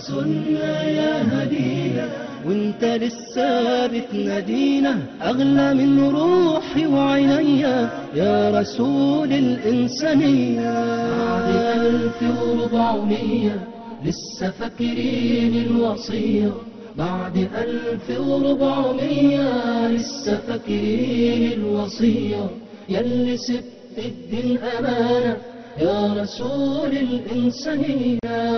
راسلنا يا هدينا، وانت لسه بتنادينا، أغلى من روحي وعينيا يا رسول الإنسانية. بعد 1400 لسه فاكرين الوصية، بعد 1400 لسه فاكرين الوصية، ياللي سبت الدين أمانة يا رسول الإنسانية.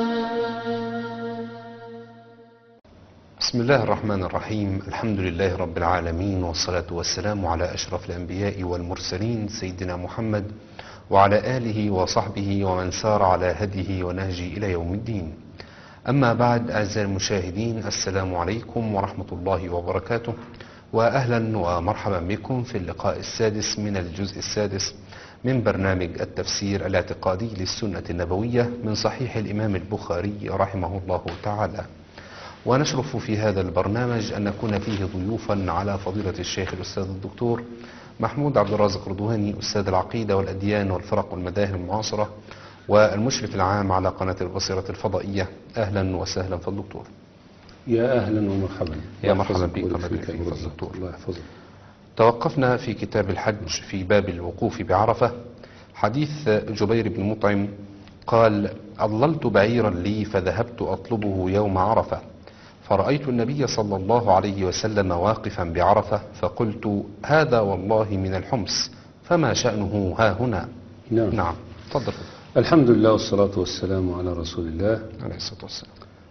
بسم الله الرحمن الرحيم. الحمد لله رب العالمين، والصلاة والسلام على أشرف الأنبياء والمرسلين سيدنا محمد وعلى آله وصحبه ومن سار على هديه ونهجه إلى يوم الدين. أما بعد، أعزائي المشاهدين، السلام عليكم ورحمة الله وبركاته، وأهلا ومرحبا بكم في اللقاء السادس من الجزء السادس من برنامج التفسير الاعتقادي للسنة النبوية من صحيح الإمام البخاري رحمه الله تعالى. ونشرف في هذا البرنامج أن نكون فيه ضيوفا على فضيلة الشيخ الأستاذ الدكتور محمود عبد الرازق رضواني، أستاذ العقيدة والأديان والفرق والمذاهب المعاصرة والمشرف العام على قناة البصيرة الفضائية. أهلا وسهلا في الدكتور. يا أهلا ومرحبا. يا مرحبا بك الله يبارك فيك الدكتور. الله يحفظك. توقفنا في كتاب الحج في باب الوقوف بعرفة، حديث جبير بن مطعم قال: أضللت بعيرا لي فذهبت أطلبه يوم عرفة، فرأيت النبي صلى الله عليه وسلم واقفا بعرفة، فقلت: هذا والله من الحمص، فما شأنه ها هنا؟ نعم تفضل. الحمد لله والصلاة والسلام على رسول الله عليه الصلاة والسلام.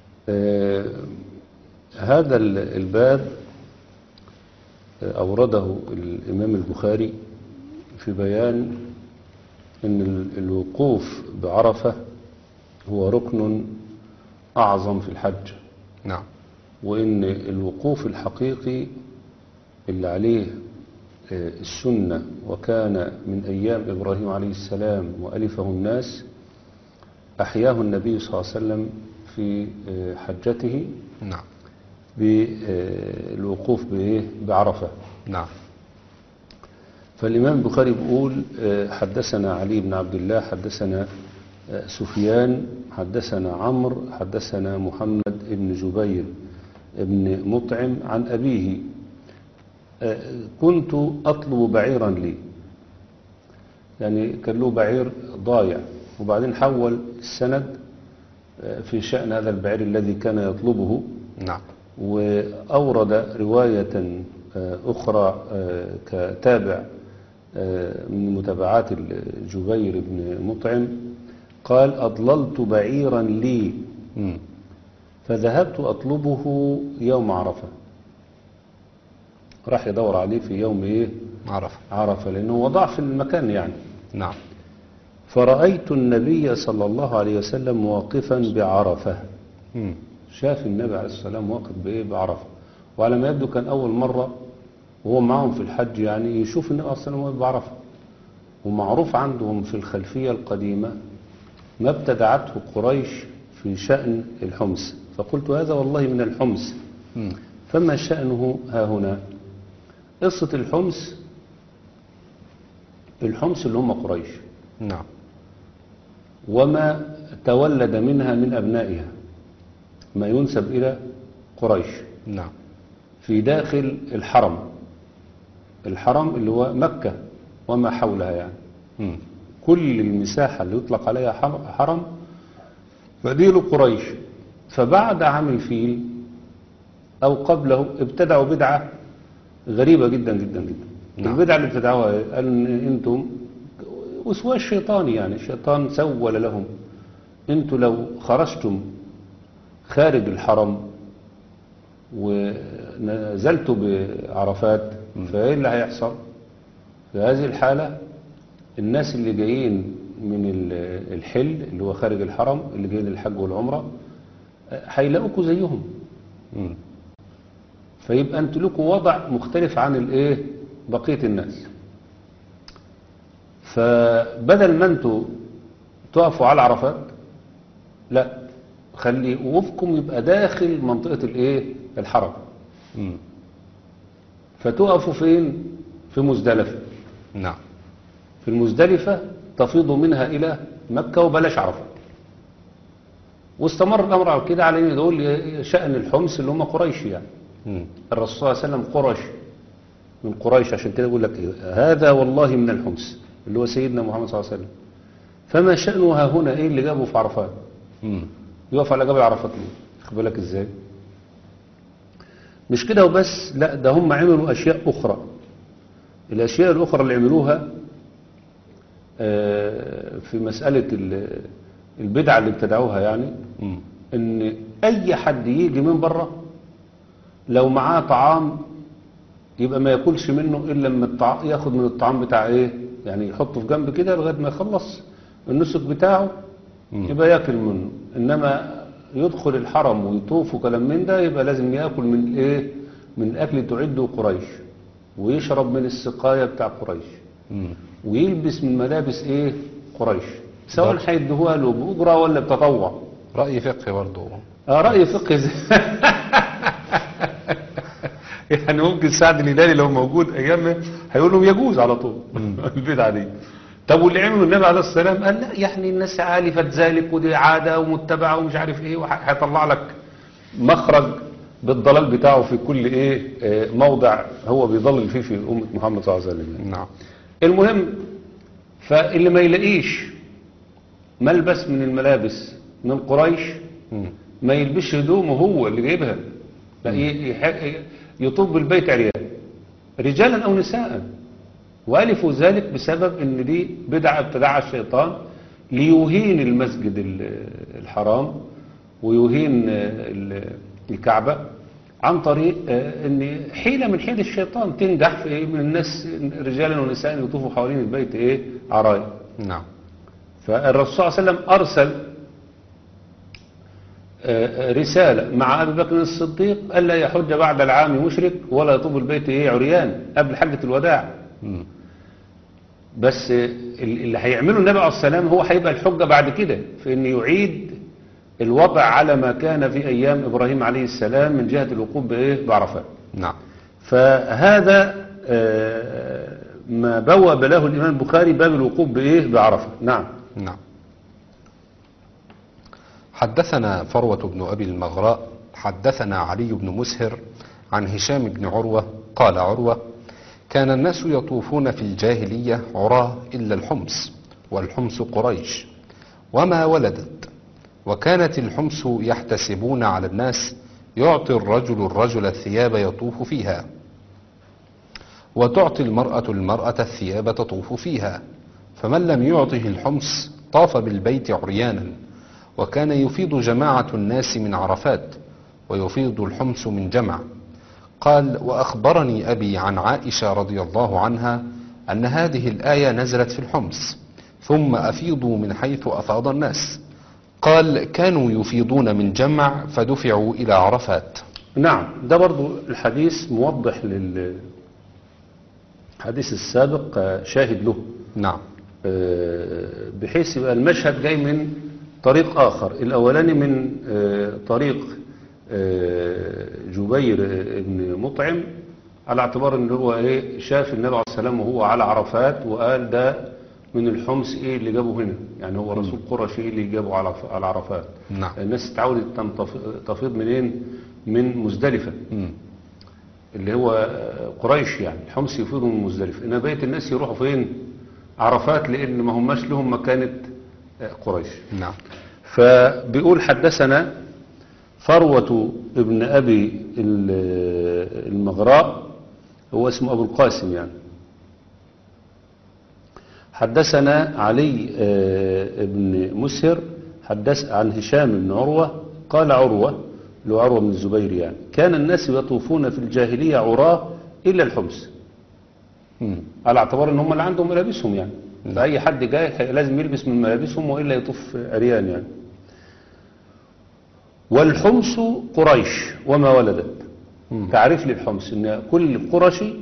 هذا الباب أورده الإمام البخاري في بيان أن الوقوف بعرفة هو ركن أعظم في الحج. نعم. وإن الوقوف الحقيقي اللي عليه السنة وكان من أيام إبراهيم عليه السلام وألفه الناس، أحياه النبي صلى الله عليه وسلم في حجته. نعم. بالوقوف بعرفة. نعم. فالإمام البخاري بيقول: حدثنا علي بن عبد الله، حدثنا سفيان، حدثنا عمرو، حدثنا محمد بن جبير بن مطعم عن أبيه: كنت أطلب بعيرا لي، يعني كان له بعير ضايع، وبعدين حول السند في شأن هذا البعير الذي كان يطلبه. نعم. وأورد رواية أخرى كتابع من متابعات جبير بن مطعم، قال: أضللت بعيرا لي فذهبت أطلبه يوم عرفة. راح يدور عليه في يوم عرفة، لأنه وضع في المكان يعني. نعم. فرأيت النبي صلى الله عليه وسلم واقفا بعرفة. شاف النبي عليه السلام واقف بعرفة، وعلى ما يبدو كان أول مرة وهو معهم في الحج يعني يشوف النبي عليه السلام واقف بعرفة. ومعروف عندهم في الخلفية القديمة ما ابتدعته قريش في شأن الحمص، فقلت: هذا والله من الحمص، فما شأنه ها هنا؟ قصة الحمص اللي هم قريش. نعم. وما تولد منها من أبنائها، ما ينسب إلى قريش. نعم. في داخل الحرم اللي هو مكة وما حولها يعني. كل المساحة اللي يطلق عليها حرم فدي قريش. فبعد عام الفيل أو قبله ابتدعوا بدعة غريبة جدا جدا جدا. نعم. البدعة اللي ابتدعوها قال إن أنتم وسواس الشيطاني، يعني الشيطان سول لهم: أنتم لو خرجتم خارج الحرم ونزلتوا بعرفات فإيه اللي هيحصل؟ في هذه الحالة الناس اللي جايين من الحل اللي هو خارج الحرم، اللي جايين للحج والعمرة، هيلاقوكوا زيهم. فيبقى انتوا لكم وضع مختلف عن بقية الناس. فبدل ما انتوا تقفوا على عرفات، لا، خلي وقوفكم يبقى داخل منطقة الحرم. فتقفوا فين؟ في مزدلفة. نعم. في المزدلفة تفيض منها إلى مكة وبلاش عرفة. واستمر الأمر على كده على أن يدل شأن الحمص اللي هم قريش يعني. الرسول صلى الله عليه وسلم قرش من قريش، عشان كده يقول لك هذا والله من الحمص اللي هو سيدنا محمد صلى الله عليه وسلم. فما شأنه ها هنا ايه اللي جابه في عرفات؟ يقف على جبل عرفات ليه؟ خد بالك ازاي؟ مش كده وبس، لا ده هم عملوا اشياء اخرى. الاشياء الاخرى اللي عملوها في مسألة البدعة اللي ابتدعوها يعني، ان اي حد يجي من بره لو معاه طعام يبقى ما ياكلش منه الا لما ياخد من الطعام بتاع ايه يعني، يحطه في جنب كده لغايه ما يخلص النسك بتاعه يبقى ياكل منه. انما يدخل الحرم ويطوف وكلام من ده يبقى لازم ياكل من ايه، من اكل تعده قريش، ويشرب من السقايه بتاع قريش، ويلبس من ملابس ايه قريش، سواء هيدوها له باجره ولا بتطوع. رأي فقهي برضه. رأي فقهي يعني ممكن سعد الهلالي لو موجود ايامه هيقول لهم يجوز على طول البدعه دي. طب واللي عمله النبي عليه الصلاه والسلام قال لا يعني الناس عالفت ذلك ودي عاده ومتبعه ومش عارف ايه، وهيطلع لك مخرج بالضلال بتاعه في كل ايه موضع هو بيضلل فيه في امه محمد صلى الله عليه وسلم. نعم. المهم، فاللي ما يلاقيش ملبس من الملابس من قريش ما يلبسش هدومه هو اللي جايبها، لا يطوف بالبيت عريان رجالا او نساء. والفوا ذلك بسبب ان دي بدعه ابتدعها الشيطان ليهين المسجد الحرام ويهين الكعبه عن طريق ان حيله من حيل الشيطان تنجح في من الناس رجالا ونساء يطوفوا حوالين البيت ايه عرايا. نعم. فالرسول صلى الله عليه وسلم ارسل رسالة مع أبي بكر الصديق ألا يحج بعد العام مشرك ولا يطوف البيت إيه عريان قبل حجة الوداع. بس اللي هيعمله النبي عليه السلام هو هيبقى الحجة بعد كده في أن يعيد الوضع على ما كان في أيام إبراهيم عليه السلام من جهة الوقوف بإيه بعرفات. نعم. فهذا ما بوب له الإمام البخاري باب الوقوف بإيه بعرفة. نعم. نعم. حدثنا فروة بن أبي المغراء حدثنا علي بن مسهر عن هشام بن عروة قال عروة كان الناس يطوفون في الجاهلية عراه إلا الحمص، والحمص قريش وما ولدت، وكانت الحمص يحتسبون على الناس يعطي الرجل الثياب يطوف فيها، وتعطي المرأة الثياب تطوف فيها، فمن لم يعطه الحمص طاف بالبيت عريانا. وكان يفيض جماعة الناس من عرفات ويفيض الحمص من جمع. قال وأخبرني أبي عن عائشة رضي الله عنها أن هذه الآية نزلت في الحمص ثم أفيضوا من حيث أفاض الناس. قال كانوا يفيضون من جمع فدفعوا إلى عرفات. نعم. ده برضو الحديث موضح للحديث السابق شاهد له. نعم. بحيث يبقى المشهد جاي من طريق آخر. الأولاني من طريق جبير بن مطعم على اعتبار ان هو ايه شاف النبي عليه السلام وهو على عرفات وقال ده من الحمص ايه اللي جابه هنا، يعني هو رسول قرش ايه اللي جابه على عرفات. نعم. الناس تعودت تفيض منين؟ من مزدلفة اللي هو قريش، يعني الحمص يفيضوا من مزدلفة، انما بقية الناس يروحوا فين؟ عرفات، لان ما هماش لهم مكانة قريش. نعم. فبيقول حدثنا فروة ابن أبي المغراء، هو اسمه أبو القاسم يعني. حدثنا علي ابن مسهر حدث عن هشام بن عروة قال عروة اللي هو عروة بن الزبير يعني كان الناس يطوفون في الجاهلية عراه إلا الحمص، على اعتبار ان هم اللي عندهم ملابسهم يعني. فأي حد جاي لازم يلبس من ملابسهم وإلا يطوف عريان يعني. والحمص قريش وما ولدت. تعريف للحمص ان كل قرشي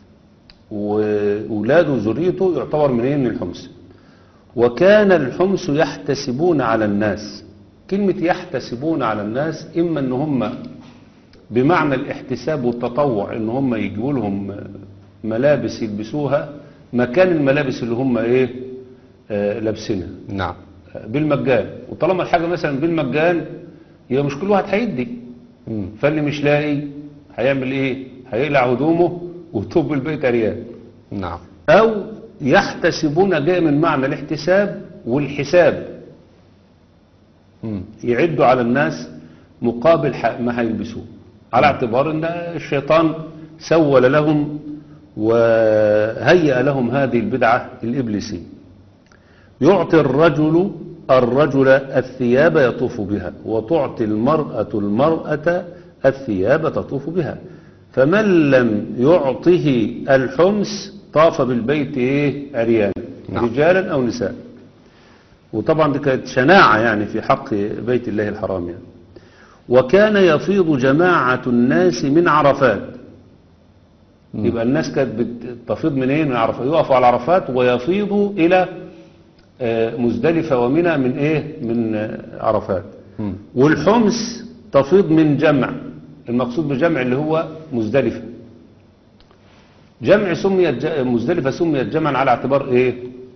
وولاده وذريته يعتبر منين؟ من الحمص. وكان الحمص يحتسبون على الناس. كلمة يحتسبون على الناس اما ان هم بمعنى الاحتساب والتطوع ان هم يجيبوا لهم ملابس يلبسوها مكان الملابس اللي هم ايه لابسينها. نعم. بالمجان، وطالما الحاجة مثلا بالمجان يبقى مش كل واحد هيدي. فاللي مش لاقي هيعمل ايه؟ هيقلع هدومه ويطب البيت عريان. نعم. او يحتسبون، جاء من معنى الاحتساب والحساب، يعدوا على الناس مقابل ما هيلبسوه، على اعتبار ان الشيطان سول لهم وهيأ لهم هذه البدعة الإبليسية. يعطي الرجل الثياب يطوف بها، وتعطي المرأة الثياب تطوف بها، فمن لم يعطه الحمس طاف بالبيت عريان، نعم. رجالا أو نساء. وطبعا دي كانت شناعة يعني في حق بيت الله الحرام يعني. وكان يفيض جماعة الناس من عرفات. يبقى الناس كانت بتفيض منين؟ من عرفات، يقفوا على عرفات ويفيضوا إلى مزدلفة ومنى من من عرفات. والحمس تفيض من جمع، المقصود بجمع اللي هو مزدلفة. جمع مزدلفة سميت جمعا على اعتبار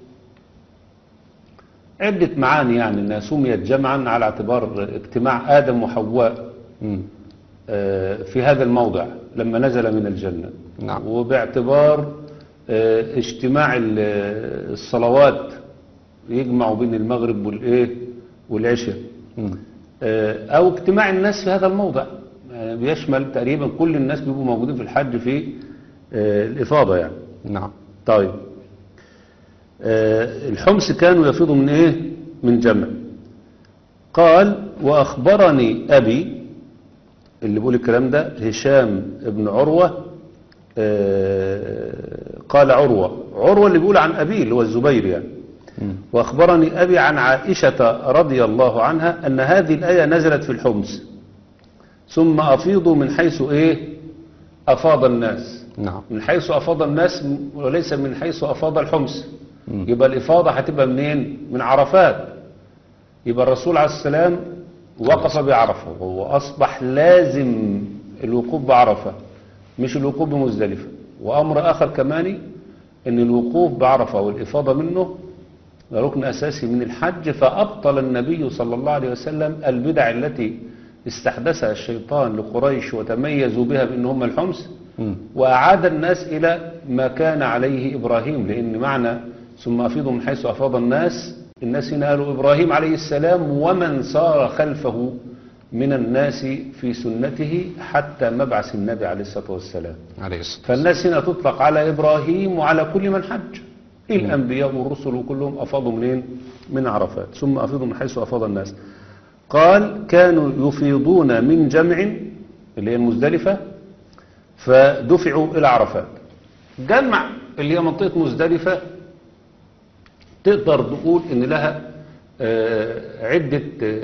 عدة معاني، يعني انها سميت جمعا على اعتبار اجتماع آدم وحواء في هذا الموضع لما نزل من الجنة. نعم. وباعتبار اجتماع الصلوات، يجمعوا بين المغرب والعشاء، او اجتماع الناس في هذا الموضع، بيشمل تقريبا كل الناس بيبقوا موجودين في الحج في الإفاضة يعني. نعم. طيب، الحمس كانوا يفيضوا من من جمع. قال وأخبرني أبي، اللي بيقول الكلام ده هشام بن عروة. قال عروة اللي بيقول عن أبيه اللي هو الزبير يعني. وأخبرني أبي عن عائشة رضي الله عنها أن هذه الآية نزلت في الحمس، ثم أفيضوا من حيث أفاض الناس. نعم. من حيث أفاض الناس وليس من حيث أفاض الحمس. يبقى الإفاضة هتبقى منين؟ من عرفات. يبقى الرسول عليه السلام وقف بعرفة، وهو أصبح لازم الوقوف بعرفة مش الوقوف بمزدلفة. وأمر آخر كمان أن الوقوف بعرفة والإفاضة منه ركن أساسي من الحج، فأبطل النبي صلى الله عليه وسلم البدع التي استحدثها الشيطان لقريش وتميزوا بها بأنهم الحمس، وأعاد الناس إلى ما كان عليه إبراهيم. لأن معنى ثم أفيضوا من حيث أفاض الناس هنا قالوا إبراهيم عليه السلام ومن سار خلفه من الناس في سنته حتى مبعث النبي عليه الصلاة والسلام. فالناس هنا تطلق على إبراهيم وعلى كل من حج، الأنبياء والرسل وكلهم أفاضوا منين؟ من عرفات. ثم أفيضوا من حيث أفاض الناس. قال كانوا يفيضون من جمع اللي هي المزدلفة فدفعوا إلى عرفات. جمع اللي هي منطقة مزدلفة تقدر تقول إن لها عدة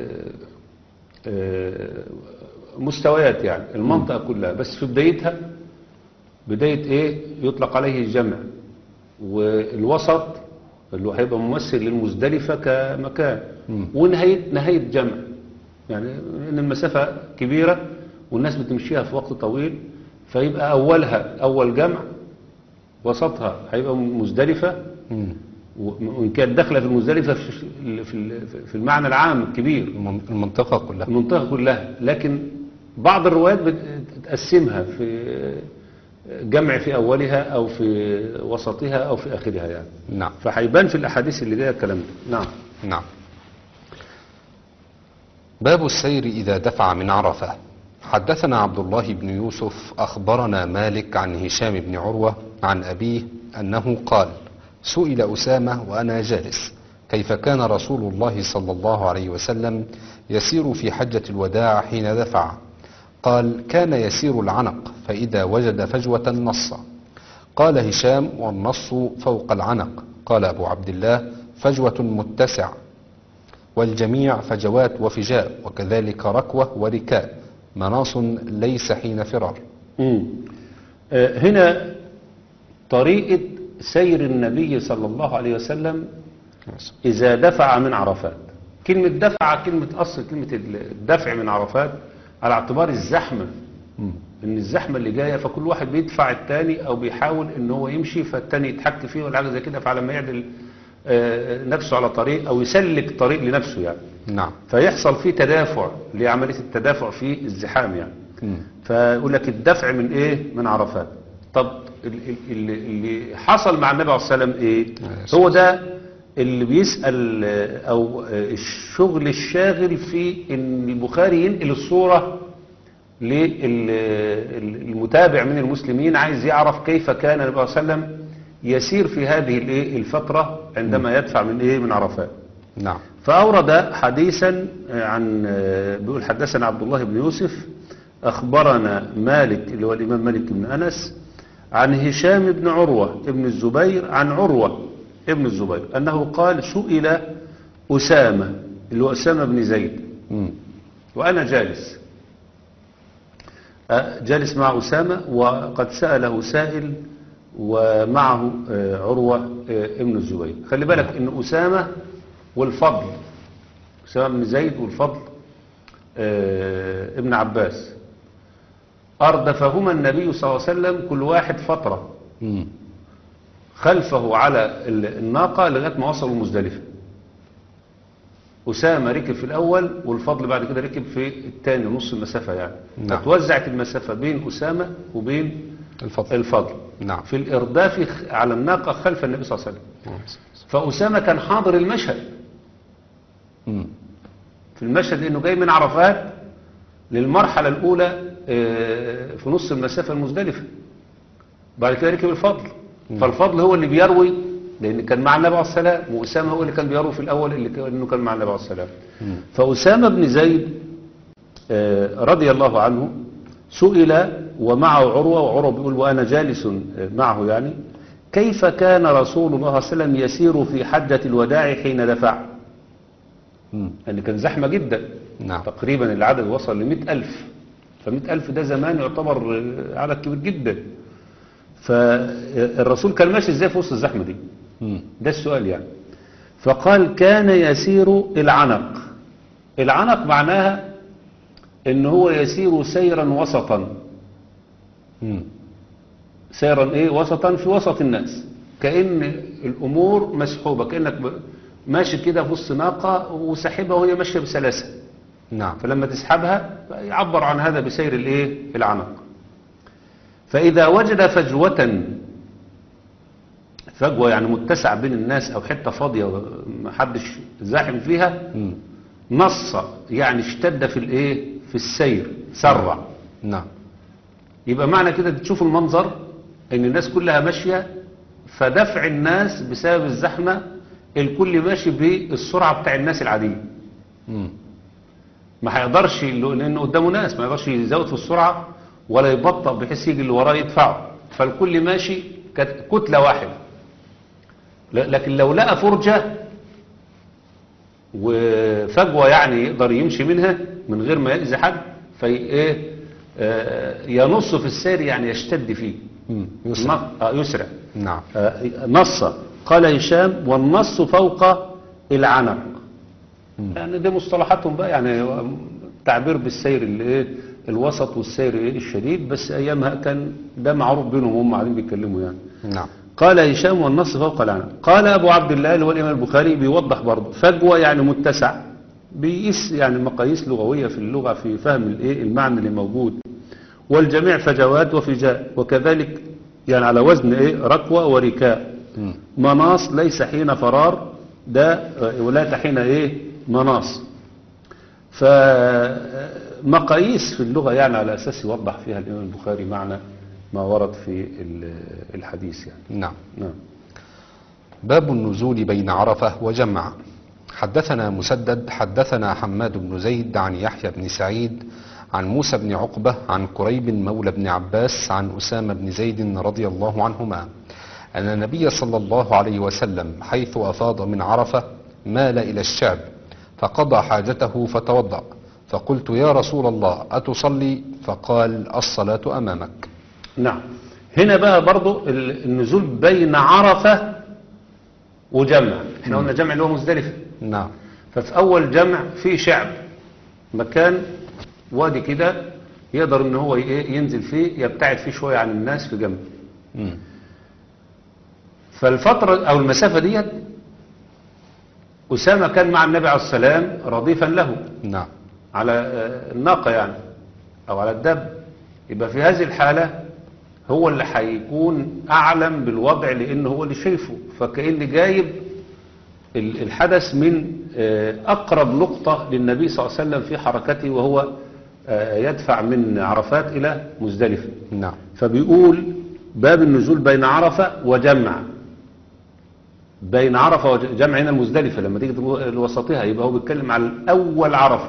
مستويات يعني المنطقة كلها، بس في بدايتها بداية يطلق عليه الجمع، والوسط اللي هيبقى ممثل للمزدلفة كمكان، ونهاية جمع، يعني إن المسافة كبيرة والناس بتمشيها في وقت طويل، فيبقى أولها أول جمع، وسطها هيبقى مزدلفة، وإن كانت داخلة في المزدلفة في المعنى العام الكبير المنطقة كلها، لكن بعض الروايات بتقسمها في جمع في أولها أو في وسطها أو في آخرها يعني. نعم. فهيبان في الأحاديث اللي جايه الكلام ده. نعم. نعم. باب السير إذا دفع من عرفة. حدثنا عبد الله بن يوسف أخبرنا مالك عن هشام بن عروة عن أبيه أنه قال سئل أسامة وأنا جالس كيف كان رسول الله صلى الله عليه وسلم يسير في حجة الوداع حين دفع؟ قال كان يسير العنق فإذا وجد فجوة نص. قال هشام والنص فوق العنق. قال أبو عبد الله فجوة متسع، والجميع فجوات وفجاء، وكذلك ركوة وركاء، مناص ليس حين فرار. هنا طريقة سير النبي صلى الله عليه وسلم إذا دفع من عرفات. كلمة دفع كلمة أصل كلمة الدفع من عرفات على اعتبار الزحمة، إن الزحمة اللي جاية فكل واحد بيدفع التاني أو بيحاول إن هو يمشي فالتاني يتحك فيه ولا حاجة زي كده، فعلى ما يعدل نفسه على طريق أو يسلك طريق لنفسه يعني. نعم. فيحصل فيه تدافع لعملية التدافع في الزحام يعني. فيقول لك الدفع من ايه؟ من عرفات. طب اللي حصل مع النبي عليه الصلاة والسلام ايه؟ هو ده اللي بيسأل او الشغل الشاغل في ان البخاري ينقل الصورة للمتابع من المسلمين، عايز يعرف كيف كان النبي عليه الصلاة والسلام يسير في هذه الفترة عندما يدفع من ايه؟ من عرفات. نعم. فأورد حديثا عن بيقول حدثنا عبد الله بن يوسف أخبرنا مالك اللي هو الإمام مالك بن أنس عن هشام بن عروة ابن الزبير عن عروة ابن الزبير أنه قال سئل أسامة اللي هو أسامة بن زيد وأنا جالس مع أسامة وقد سأله سائل ومعه عروة ابن الزبير. خلي بالك إن أسامة والفضل، أسامة بن زيد والفضل ابن عباس أردفهما النبي صلى الله عليه وسلم كل واحد فترة خلفه على الناقة لغاية ما وصلوا مزدلفة. أسامة ركب في الأول والفضل بعد كده ركب في الثاني نص المسافة يعني. نعم. فتوزعت المسافة بين أسامة وبين الفضل. نعم. في الإرداف على الناقة خلف النبي صلى الله عليه وسلم. فأسامة كان حاضر المشهد في المشهد لأنه جاي من عرفات للمرحلة الأولى في نص المسافة المزدلفة. بعد كده ركب الفضل. فالفضل هو اللي بيروي لأن كان مع النبي عليه السلام، وأسامة هو اللي كان بيروي في الأول لأنه كان مع النبي عليه السلام. فأسامة بن زيد رضي الله عنه سئل ومعه عروة، وعروة بيقول وأنا جالس معه يعني كيف كان رسول الله صلى الله عليه وسلم يسير في حجة الوداع حين دفع؟ يعني كان زحمة جدا. نعم. تقريبا العدد وصل ل100,000. ف100,000 ده زمان يعتبر عدد كبير جدا. فالرسول كان ماشي ازاي في وسط الزحمة دي؟ ده السؤال يعني. فقال كان يسير العنق. العنق معناها ان هو يسير سيرا وسطا. سيرا ايه؟ وسطا في وسط الناس، كأن الامور مسحوبة، كأنك ماشي كده في وسط ناقة وسحبها وهي ماشية بسلاسة. نعم. فلما تسحبها يعبر عن هذا بسير الايه؟ العنق. فإذا وجد فجوة يعني متسع بين الناس أو حتة فاضية محدش زاحم فيها نص يعني اشتد في الايه؟ في السير، سرع. نعم. يبقى معنى كده تشوف المنظر ان الناس كلها ماشية، فدفع الناس بسبب الزحمة الكل ماشي بالسرعة بتاع الناس العادية. ما هيقدرش لانه قدامه ناس، ما يقدرش يزود في السرعة ولا يبطأ بحيث يجي اللي وراه يدفعه، فالكل ماشي كتلة واحدة. لكن لو لقى فرجة وفجوة يعني يقدر يمشي منها من غير ما يأذي حد ينص في السير يعني يشتد فيه. يسرع. نعم. نص. قال هشام والنص فوق العنق. يعني دي مصطلحاتهم بقى، يعني تعبير بالسير الوسط والسير الشديد، بس ايامها كان ده معروف بينهم وهم قاعدين بيتكلموا يعني. نعم. قال هشام والنص فوق العنق. قال ابو عبد الله اللي هو الامام البخاري بيوضح برضه فجوه يعني متسع، بيقيس يعني مقاييس لغويه في اللغه في فهم المعنى اللي موجود. والجميع فجوات وفجاء، وكذلك يعني على وزن ركوه وركاء. مناص ليس حين فرار ده ولا حين مناص. فمقاييس في اللغة يعني على أساس يوضح فيها الإمام البخاري معنى ما ورد في الحديث يعني. نعم. نعم. باب النزول بين عرفة وجمع. حدثنا مسدد حدثنا حماد بن زيد عن يحيى بن سعيد عن موسى بن عقبة عن قريب مولى بن عباس عن أسامة بن زيد رضي الله عنهما أن النبي صلى الله عليه وسلم حيث أفاض من عرفة مال إلى الشعب فقضى حاجته فتوضأ، فقلت يا رسول الله أتصلي؟ فقال الصلاة أمامك. نعم. هنا بقى برضو النزول بين عرفة وجمع. احنا قلنا جمع اللي هو مزدلفة. نعم. ففي أول جمع في شعب، مكان وادي كده يقدر ان هو ينزل فيه، يبتعد فيه شوية عن الناس في جنب. فالفترة أو المسافة ديت أسامة كان مع النبي عليه السلام رديفا له نعم. على الناقة يعني أو على الدب. يبقى في هذه الحالة هو اللي هيكون أعلم بالوضع لأنه هو اللي شايفه، فكأن جايب الحدث من أقرب نقطة للنبي صلى الله عليه وسلم في حركته، وهو يدفع من عرفات إلى مزدلفة. نعم. فبيقول باب النزول بين عرفة وجمع. بين عرفة وجمع هنا المزدلفة لما تيجي لوسطها، يبقى هو بيتكلم على أول عرفة.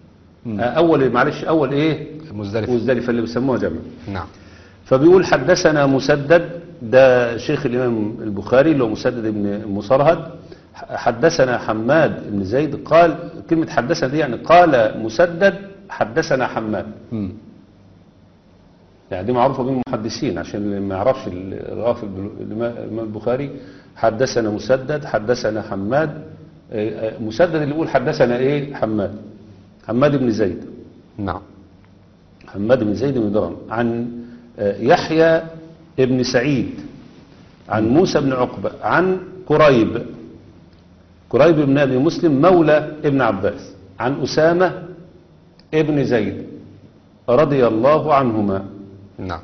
أول إيه؟ مزدلفة اللي بيسموها جمع. نعم. فبيقول حدثنا مسدد، ده شيخ الإمام البخاري اللي هو مسدد بن مصرهد. حدثنا حماد بن زيد. قال كلمة حدثنا دي يعني قال مسدد حدثنا حماد. يعني دي معروفة بين المحدثين عشان اللي ما يعرفش الغافل الإمام البخاري. حدثنا مسدد حدثنا حماد. مسدد اللي يقول حدثنا ايه؟ حماد بن زيد. نعم. حماد بن زيد بن درهم عن يحيى بن سعيد عن موسى بن عقبة عن قريب بن أبي مسلم مولى ابن عباس عن أسامة ابن زيد رضي الله عنهما. نعم.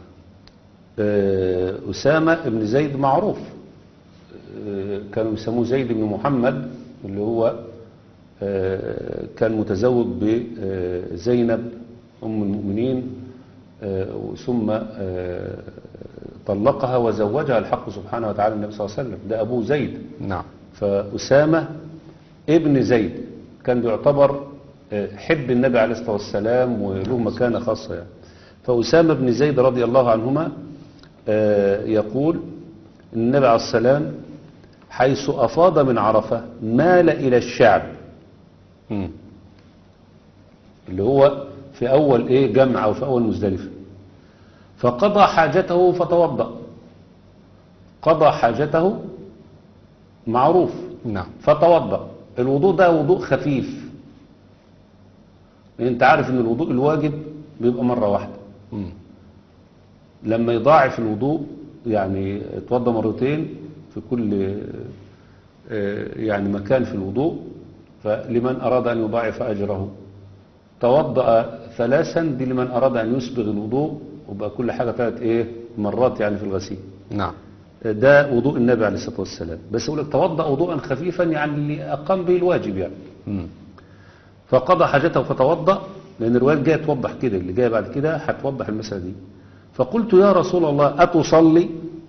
أسامة ابن زيد معروف، كانوا يسموه زيد بن محمد، اللي هو كان متزوج بزينب أم المؤمنين، ثم طلقها وزوجها الحق سبحانه وتعالى النبي صلى الله عليه وسلم. ده أبوه زيد. نعم. فأسامة ابن زيد كان بيعتبر حب النبي عليه الصلاة والسلام وله مكانة خاصة يعني. فأسامة بن زيد رضي الله عنهما يقول النبي عليه السلام حيث أفاض من عرفة مال إلى الشعب، اللي هو في أول إيه جمع أو في أول مزدلفة، فقضى حاجته فتوضأ. قضى حاجته معروف. نعم. فتوضأ. الوضوء ده وضوء خفيف، انت عارف ان الوضوء الواجب بيبقى مرة واحدة. لما يضاعف الوضوء يعني اتوضى مرتين في كل يعني مكان في الوضوء، فلمن أراد أن يضاعف أجره. توضأ ثلاثا دي لمن أراد أن يسبغ الوضوء وبقى كل حاجة 3 مرات يعني في الغسيل. نعم. ده وضوء النبي عليه الصلاة والسلام. بس يقول لك توضأ وضوءا خفيفا يعني اللي أقام به الواجب يعني. فقضى حاجته فتوضأ، لأن الرواية جاية توضح كده، اللي جاية بعد كده هتوضح المسألة دي. فقلت يا رسول الله أتصلي؟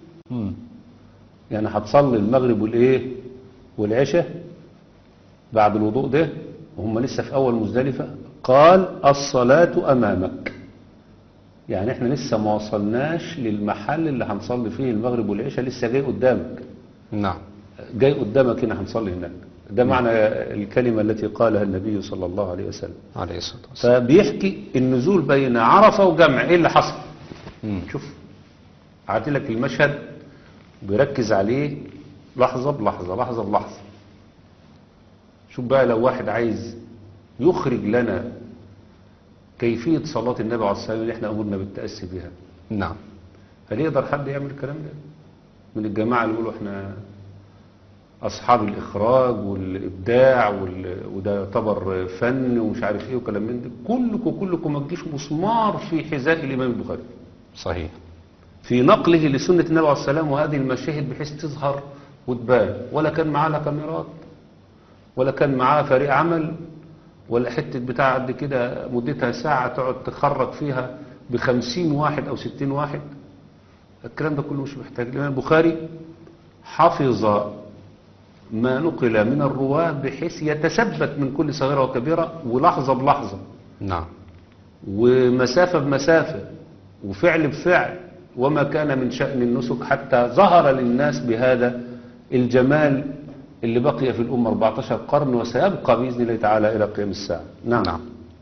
يعني هتصلي المغرب والإيه والعشاء بعد الوضوء ده وهم لسه في أول مزدلفة؟ قال الصلاة أمامك. يعني احنا لسه ما وصلناش للمحل اللي هنصلي فيه المغرب والعشاء، لسه جاي قدامك. نعم. جاي قدامك هنا هنصلي هناك. ده معنى الكلمة التي قالها النبي صلى الله عليه وسلم عليه الصلاة والسلام. فبيحكي النزول بين عرفة وجمع ايه اللي حصل. شوف عادي لك المشهد بيركز عليه لحظة بلحظة لحظة بلحظة. شوف بقى لو واحد عايز يخرج لنا كيفية صلاة النبي عليه الصلاة والسلام اللي احنا أمرنا بالتأسي بها. نعم. هل يقدر حد يعمل الكلام ده من الجماعة اللي يقولوا احنا أصحاب الإخراج والإبداع وده يعتبر فن ومش عارف إيه وكلام من ده؟ كلكم ما تجيش مسمار في حذاء الإمام البخاري. صحيح. في نقله لسنة النبي عليه الصلاة والسلام وهذه المشاهد بحيث تظهر وتبان. ولا كان معاه لا كاميرات ولا كان معاه فريق عمل ولا حتة بتاع قد كده مدتها ساعة تقعد تخرج فيها ب50 واحد أو 60 واحد. الكلام ده كله مش محتاج. الإمام البخاري حفظ ما نقل من الرواة بحيث يتثبت من كل صغيرة وكبيرة ولحظة بلحظة. نعم. ومسافة بمسافة وفعل بفعل، وما كان من شأن النسك حتى ظهر للناس بهذا الجمال اللي بقي في الأمة 14 قرن وسيبقى بإذن الله تعالى إلى قيام الساعة. نعم.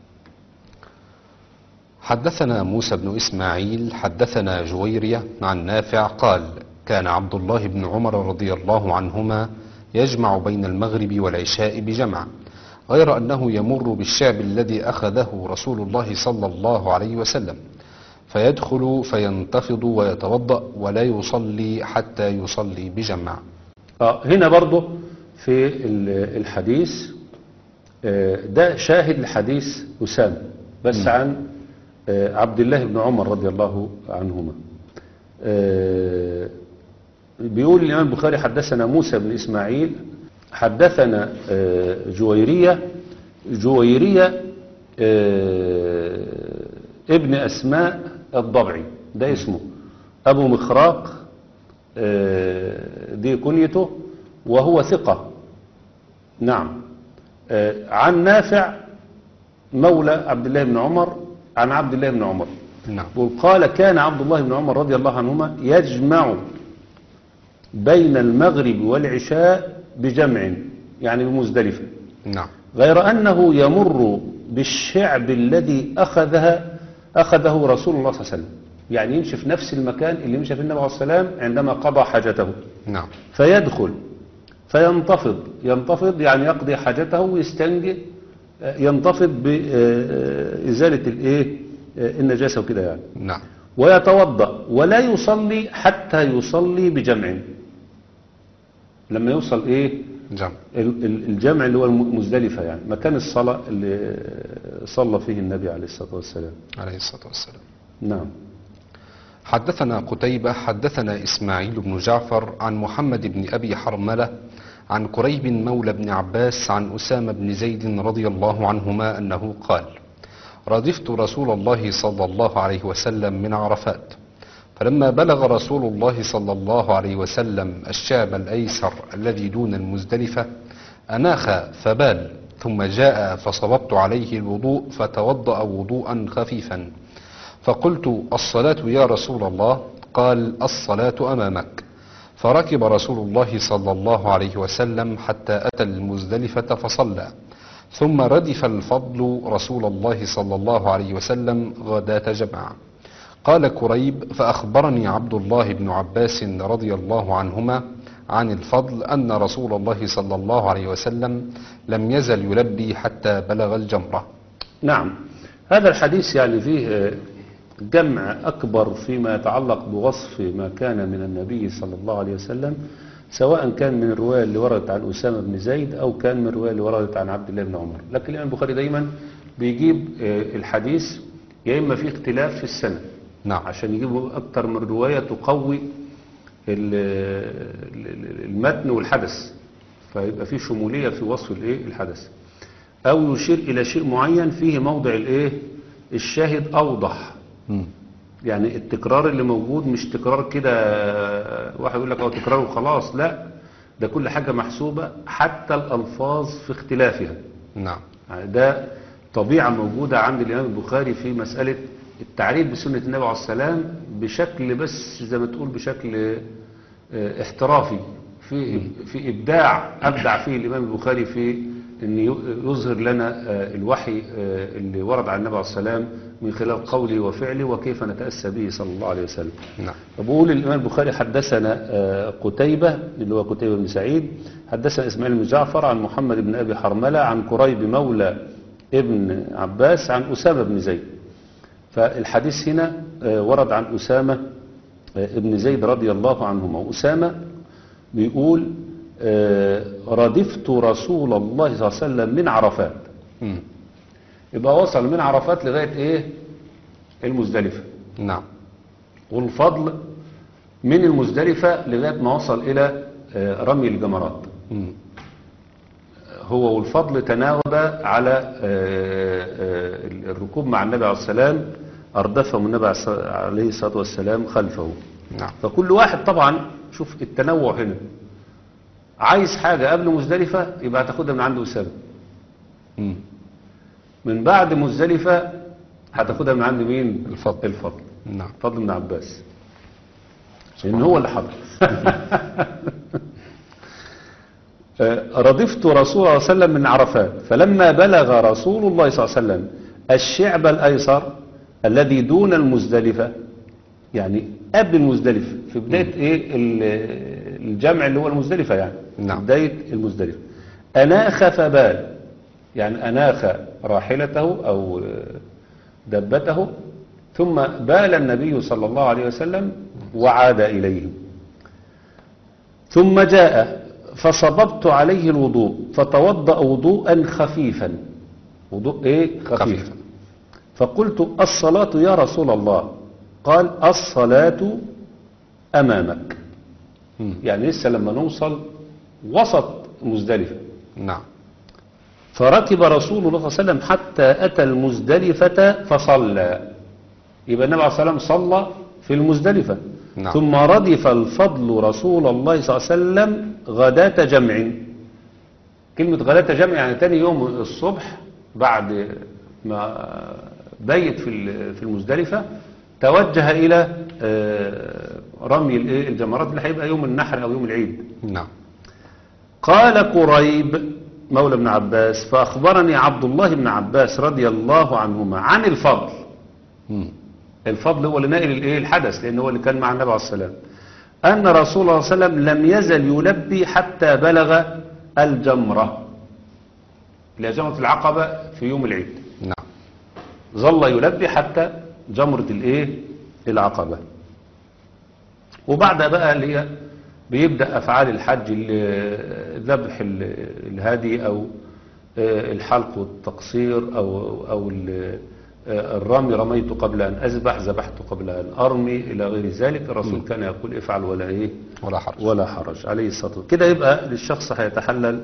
حدثنا موسى بن إسماعيل حدثنا جويرية عن نافع قال كان عبد الله بن عمر رضي الله عنهما يجمع بين المغرب والعشاء بجمع، غير أنه يمر بالشعب الذي أخذه رسول الله صلى الله عليه وسلم، فيدخل فينتفض ويتوضأ ولا يصلي حتى يصلي بجمع. هنا برضه في الحديث ده شاهد لحديث أسامة بس عن عبد الله بن عمر رضي الله عنهما. بيقول الإمام البخاري حدثنا موسى بن إسماعيل حدثنا جويرية ابن أسماء الضبعي، ده اسمه أبو مخراق، دي كنيته، وهو ثقة. نعم. عن نافع مولى عبد الله بن عمر عن عبد الله بن عمر. نعم. وقال كان عبد الله بن عمر رضي الله عنهما يجمع بين المغرب والعشاء بجمع، يعني بمزدلفة. نعم. غير أنه يمر بالشعب الذي أخذه رسول الله صلى الله عليه وسلم، يعني يمشي في نفس المكان اللي مشى في النبي عليه الصلاة والسلام عندما قضى حاجته. نعم. فيدخل ينتفض يعني يقضي حاجته ويستنجي، ينتفض بإزالة النجاسة وكده يعني. نعم. ويتوضأ ولا يصلي حتى يصلي بجمع، لما يوصل جمع الجمع اللي هو المزدلفة، يعني مكان الصلاة اللي صلى فيه النبي عليه الصلاة والسلام. عليه الصلاة والسلام. نعم. حدثنا قتيبة حدثنا إسماعيل بن جعفر عن محمد بن أبي حرملة عن كريب مولى بن عباس عن أسامة بن زيد رضي الله عنهما أنه قال: ردفت رسول الله صلى الله عليه وسلم من عرفات، فلما بلغ رسول الله صلى الله عليه وسلم الشعب الأيسر الذي دون المزدلفة أناخ فبال، ثم جاء فصببت عليه الوضوء فتوضأ وضوءا خفيفا، فقلت: الصلاة يا رسول الله؟ قال: الصلاة أمامك. فركب رسول الله صلى الله عليه وسلم حتى أتى المزدلفة فصلى، ثم ردف الفضل رسول الله صلى الله عليه وسلم غداة جمع. قال كريب: فأخبرني عبد الله بن عباس رضي الله عنهما عن الفضل أن رسول الله صلى الله عليه وسلم لم يزل يلبي حتى بلغ الجمرة. نعم. هذا الحديث يعني فيه جمع أكبر فيما يتعلق بوصف ما كان من النبي صلى الله عليه وسلم، سواء كان من الرواية اللي وردت عن أسامة بن زيد أو كان من الرواية اللي وردت عن عبد الله بن عمر. لكن الإمام البخاري دايما بيجيب الحديث يا إما فيه اختلاف في السنة، نعم، عشان يجيبوا أكتر من رواية تقوي المتن والحدث، فيبقى فيه شمولية في وصف الحدث، أو يشير إلى شيء معين فيه موضع الشاهد أوضح. يعني التكرار اللي موجود مش تكرار كده واحد يقول لك هو تكرار وخلاص، لا، ده كل حاجة محسوبة حتى الألفاظ في اختلافها. نعم. يعني ده طبيعة موجودة عند الإمام البخاري في مسألة التعريف بسنة النبي عليه السلام بشكل، بس زي ما تقول بشكل احترافي، في أبدع فيه الإمام البخاري في أن يظهر لنا الوحي اللي ورد عن النبي عليه السلام من خلال قوله وفعله وكيف نتأسى به صلى الله عليه وسلم. نعم. بقول الإمام البخاري حدثنا قتيبة اللي هو قتيبة بن سعيد، حدثنا إسماعيل بن جعفر عن محمد بن أبي حرملة عن كريب مولى ابن عباس عن أسامة بن زيد. فالحديث هنا ورد عن أسامة ابن زيد رضي الله عنهما، وأسامة بيقول ردفت رسول الله صلى الله عليه وسلم من عرفات. يبقى وصل من عرفات لغاية المزدلفة. نعم. والفضل من المزدلفة لغاية ما وصل إلى رمي الجمرات. هو والفضل تناوب على الركوب مع النبي عليه السلام، أردفهم النبي عليه الصلاة والسلام خلفه. نعم. فكل واحد طبعا شوف التنوع هنا، عايز حاجة قبل مزدلفة يبقى هتاخدها من عنده أسامة، من بعد مزدلفة هتاخدها من عند مين؟ الفضل. نعم. فضل بن عباس، لأن هو اللي حضر. ردفت رسول الله صلى الله عليه وسلم من عرفات، فلما بلغ رسول الله صلى الله عليه وسلم الشعب الأيسر الذي دون المزدلفة، يعني قبل المزدلفة في بداية الجمع اللي هو المزدلفة، يعني نعم. بداية المزدلفة، أناخ فبال، يعني أناخ راحلته أو دبته، ثم بال النبي صلى الله عليه وسلم وعاد إليهم، ثم جاء فصببت عليه الوضوء فتوضأ وضوءا خفيفا. وضوء ايه؟ خفيفا. فقلت الصلاة يا رسول الله؟ قال الصلاة أمامك. يعني لسه لما نوصل وسط مزدلفة. نعم. فركب رسول الله صلى الله عليه وسلم حتى أتى المزدلفة فصلى. يبقى النبي عليه الصلاة والسلام صلى في المزدلفة. نعم. ثم ردف الفضل رسول الله صلى الله عليه وسلم غداة جمع. كلمة غداة جمع يعني تاني يوم الصبح بعد ما بيت في المزدلفة توجه إلى رمي الجمرات اللي هيبقى يوم النحر أو يوم العيد. نعم. قال قريب مولى ابن عباس فأخبرني عبد الله بن عباس رضي الله عنهما عن الفضل. الفضل هو اللي نائل الحدث، لأنه هو اللي كان مع النبي عليه الصلاة والسلام، أن رسول الله صلى الله عليه وسلم لم يزل يلبي حتى بلغ الجمرة، اللي هي جمرة العقبة في يوم العيد. نعم. ظل يلبي حتى جمرة العقبة. وبعدها بقى اللي هي بيبدأ أفعال الحج، ذبح الهدي أو الحلق والتقصير أو الرمي، رميت قبل أن أذبح، ذبحت قبل أن أرمي، إلى غير ذلك. الرسول كان يقول افعل ولا حرج عليه الصلاة والسلام. كده يبقى للشخص هيتحلل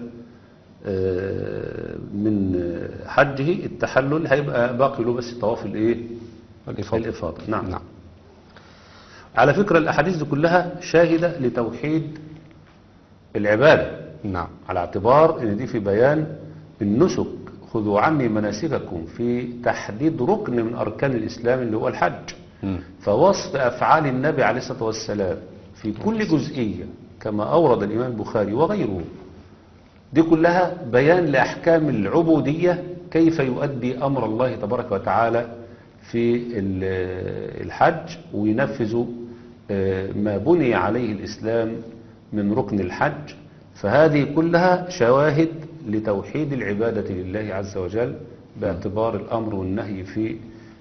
من حجه. التحلل هيبقى باقي له بس طواف الإفاضة. نعم. على فكرة الأحاديث دي كلها شاهدة لتوحيد العبادة. نعم. على اعتبار ان دي في بيان النسك، خذوا عني مناسككم، في تحديد ركن من أركان الإسلام اللي هو الحج. فوصف أفعال النبي عليه الصلاة والسلام في كل جزئية كما أورد الإمام البخاري وغيره، دي كلها بيان لأحكام العبودية، كيف يؤدي أمر الله تبارك وتعالى في الحج وينفذ ما بني عليه الإسلام من ركن الحج. فهذه كلها شواهد لتوحيد العبادة لله عز وجل باعتبار الأمر والنهي في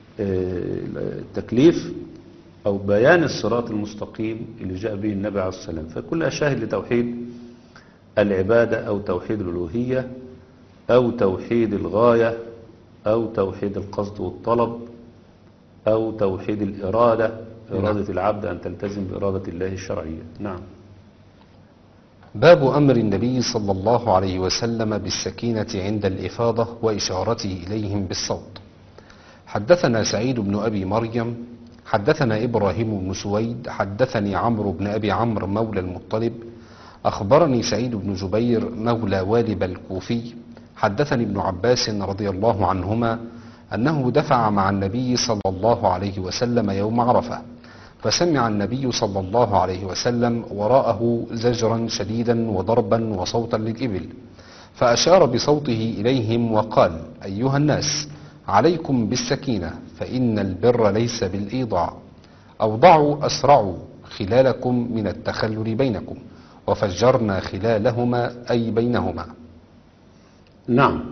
التكليف أو بيان الصراط المستقيم اللي جاء به النبي عليه الصلاة والسلام. فكلها شاهد لتوحيد العبادة أو توحيد الألوهية أو توحيد الغاية أو توحيد القصد والطلب أو توحيد الإرادة، إرادة العبد أن تلتزم بإرادة الله الشرعية. نعم. باب أمر النبي صلى الله عليه وسلم بالسكينة عند الإفاضة وإشارته إليهم بالصوت. حدثنا سعيد بن أبي مريم حدثنا إبراهيم بن سويد حدثني عمرو بن أبي عمرو مولى المطلب أخبرني سعيد بن جبير مولى والب الكوفي حدثني ابن عباس رضي الله عنهما أنه دفع مع النبي صلى الله عليه وسلم يوم عرفة، فسمع النبي صلى الله عليه وسلم وراءه زجرا شديدا وضربا وصوتا للإبل، فأشار بصوته إليهم وقال: أيها الناس، عليكم بالسكينة، فإن البر ليس بالإيضاع، أوضعوا أسرعوا خلالكم من التخلل بينكم، وفجرنا خلالهما أي بينهما. نعم.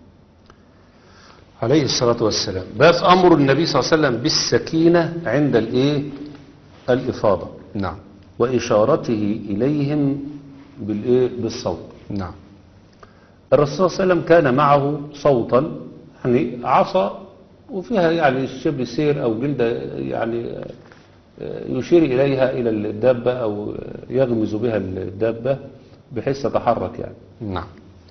عليه الصلاة والسلام. باب أمر النبي صلى الله عليه وسلم بالسكينة عند الإفاضة. نعم. وإشارته إليهم بالصوت. نعم. الرسول صلى الله عليه وسلم كان معه صوتا، يعني عصا وفيها يعني شبه سير أو جلدة، يعني يشير إليها إلى الدابة أو يغمز بها الدابة بحيث تتحرك يعني. نعم.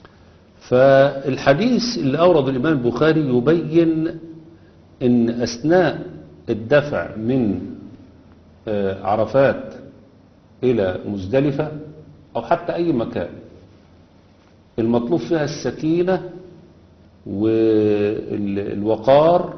فالحديث اللي أورد الإمام البخاري يبين أن أثناء الدفع من عرفات إلى مزدلفة أو حتى أي مكان المطلوب فيها السكينة والوقار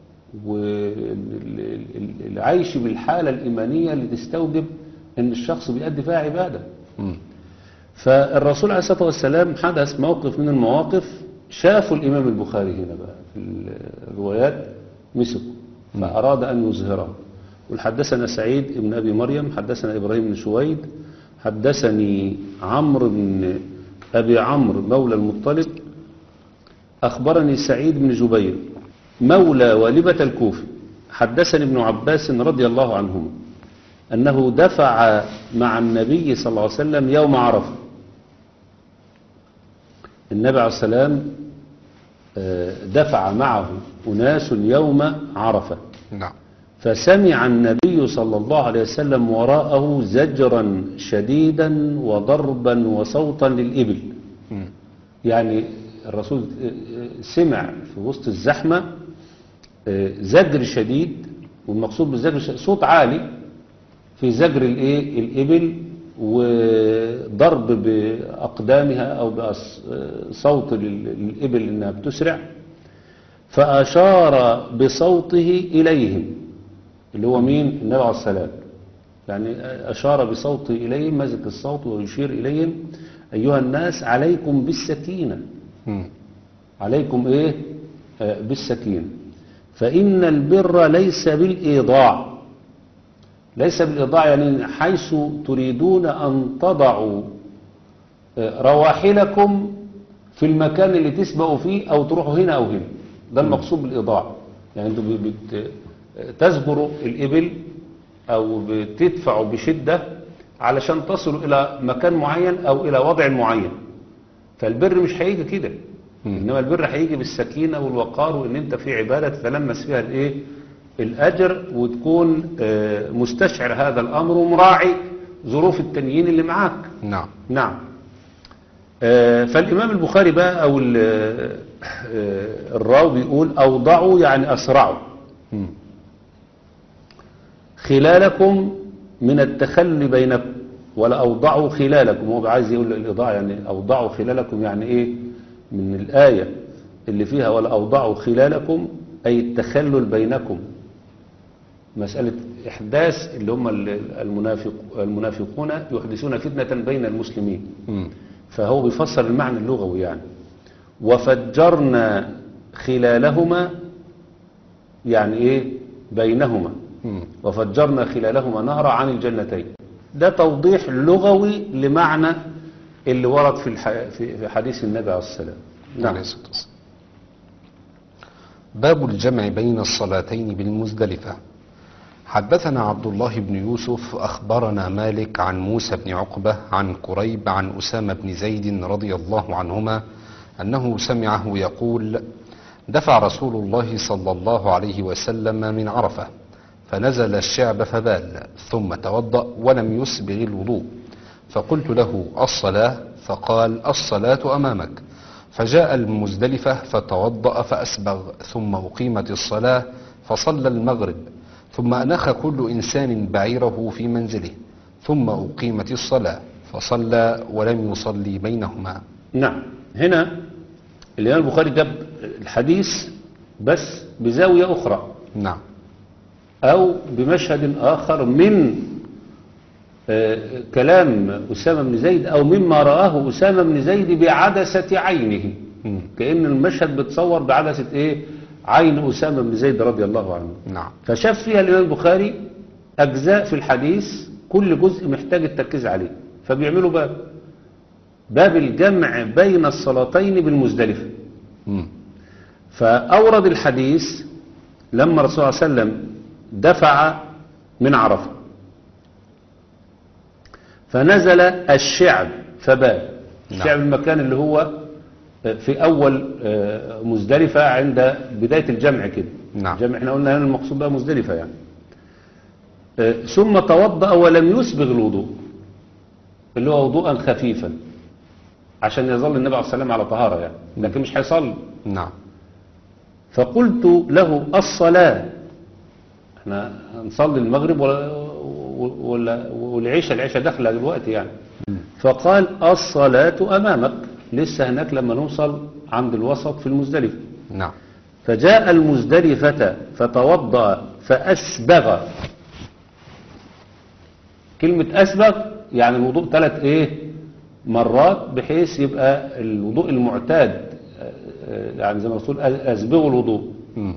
والعيش بالحالة الإيمانية اللي تستوجب أن الشخص بيؤدي فيها عبادة. فالرسول عليه الصلاة والسلام حدث موقف من المواقف شافوا الإمام البخاري هنا بقى في الروايات مسكوا فأراد أن يظهره. حدثنا سعيد بن أبي مريم حدثنا إبراهيم بن سويد حدثني عمرو بن أبي عمرو مولى المطلب أخبرني سعيد بن جبير مولى والبة الكوفي حدثني ابن عباس رضي الله عنهما أنه دفع مع النبي صلى الله عليه وسلم يوم عرفة. النبي عليه السلام دفع معه أناس يوم عرفة، نعم. فسمع النبي صلى الله عليه وسلم وراءه زجرا شديدا وضربا وصوتا للإبل. مم. يعني الرسول سمع في وسط الزحمة زجر شديد، والمقصود بالزجر صوت عالي في زجر الإبل، وضرب بأقدامها أو بصوت الإبل إنها بتسرع، فأشار بصوته إليهم، اللي هو مين؟ النبي عليه السلام. يعني أشار بصوته إليهم، مزق الصوت ويشير إليهم: أيها الناس عليكم بالسكينة، مم. عليكم إيه؟ بالسكينة، فإن البر ليس بالإيضاع. ليس بالإيضاع يعني حيث تريدون أن تضعوا رواحلكم في المكان اللي تسبقوا فيه أو تروحوا هنا أو هنا، ده المقصود بالإيضاع. يعني انتوا تزجروا الإبل أو بتدفعوا بشدة علشان تصلوا إلى مكان معين أو إلى وضع معين. فالبر مش هيجي كده، إنما البر هيجي بالسكينة والوقار، وإن أنت في عبادة تتلمس فيها الأجر، وتكون مستشعر هذا الأمر ومراعي ظروف التانيين اللي معاك. نعم. نعم. فالإمام البخاري بقى أو الراوي بيقول أوضعوا يعني أسرعوا مم. خلالكم من التخلي بينكم، ولا أوضعوا خلالكم. هو عايز يقول الإضاعة يعني أوضعوا خلالكم، يعني إيه من الآية اللي فيها ولا أوضعوا خلالكم أي التخلل بينكم، مسألة إحداث اللي هم المنافقون يحدثون فتنة بين المسلمين. مم. فهو بيفسر المعنى اللغوي يعني. وفجرنا خلالهما يعني إيه بينهما، مم. وفجرنا خلالهما نهرا عن الجنتين. ده توضيح لغوي لمعنى اللي ورد في حديث النبي عليه السلام. عليه الصلاة والسلام. باب الجمع بين الصلاتين بالمزدلفة. حدثنا عبد الله بن يوسف أخبرنا مالك عن موسى بن عقبة عن كريب عن أسامة بن زيد رضي الله عنهما أنه سمعه يقول: دفع رسول الله صلى الله عليه وسلم من عرفة، فنزل الشعب فبال، ثم توضأ ولم يسبغ الوضوء، فقلت له: الصلاة؟ فقال: الصلاة أمامك. فجاء المزدلفة فتوضأ فأسبغ، ثم أقيمت الصلاة فصلى المغرب، ثم أنخ كل إنسان بعيره في منزله، ثم أقيمت الصلاة فصلى ولم يصلي بينهما. نعم. هنا الإمام البخاري جاب الحديث بس بزاوية أخرى، نعم. أو بمشهد آخر من كلام أسامة بن زيد، أو مما رآه أسامة بن زيد بعدسة عينه. كأن المشهد بتصور بعدسة عين أسامة بن زيد رضي الله عنه. نعم. فشاف فيها الإمام البخاري أجزاء في الحديث كل جزء محتاج التركيز عليه، فبيعملوا باب الجمع بين الصلاتين بالمزدلفة. فأورد الحديث لما الرسول صلى الله عليه وسلم دفع من عرفة، فنزل الشعب فبال. الشعب المكان اللي هو في أول مزدلفة عند بداية الجمع كده. نعم. الجمع احنا قلنا هنا المقصود بقى مزدلفة يعني. ثم توضأ ولم يسبغ الوضوء، اللي هو وضوءا خفيفا، عشان يظل النبي عليه السلام على طهارة يعني، لكن مش هيصلي. نعم. فقلت له: الصلاة؟ احنا هنصلي المغرب والعشاء داخله دلوقتي يعني. فقال: الصلاة أمامك، لسه هناك لما نوصل عند الوسط في المزدلفة. نعم. فجاء المزدلفة فتوضأ فأسبغ. كلمة أسبغ يعني الوضوء 3 مرات، بحيث يبقى الوضوء المعتاد، يعني زي ما رسول أسبغ الوضوء.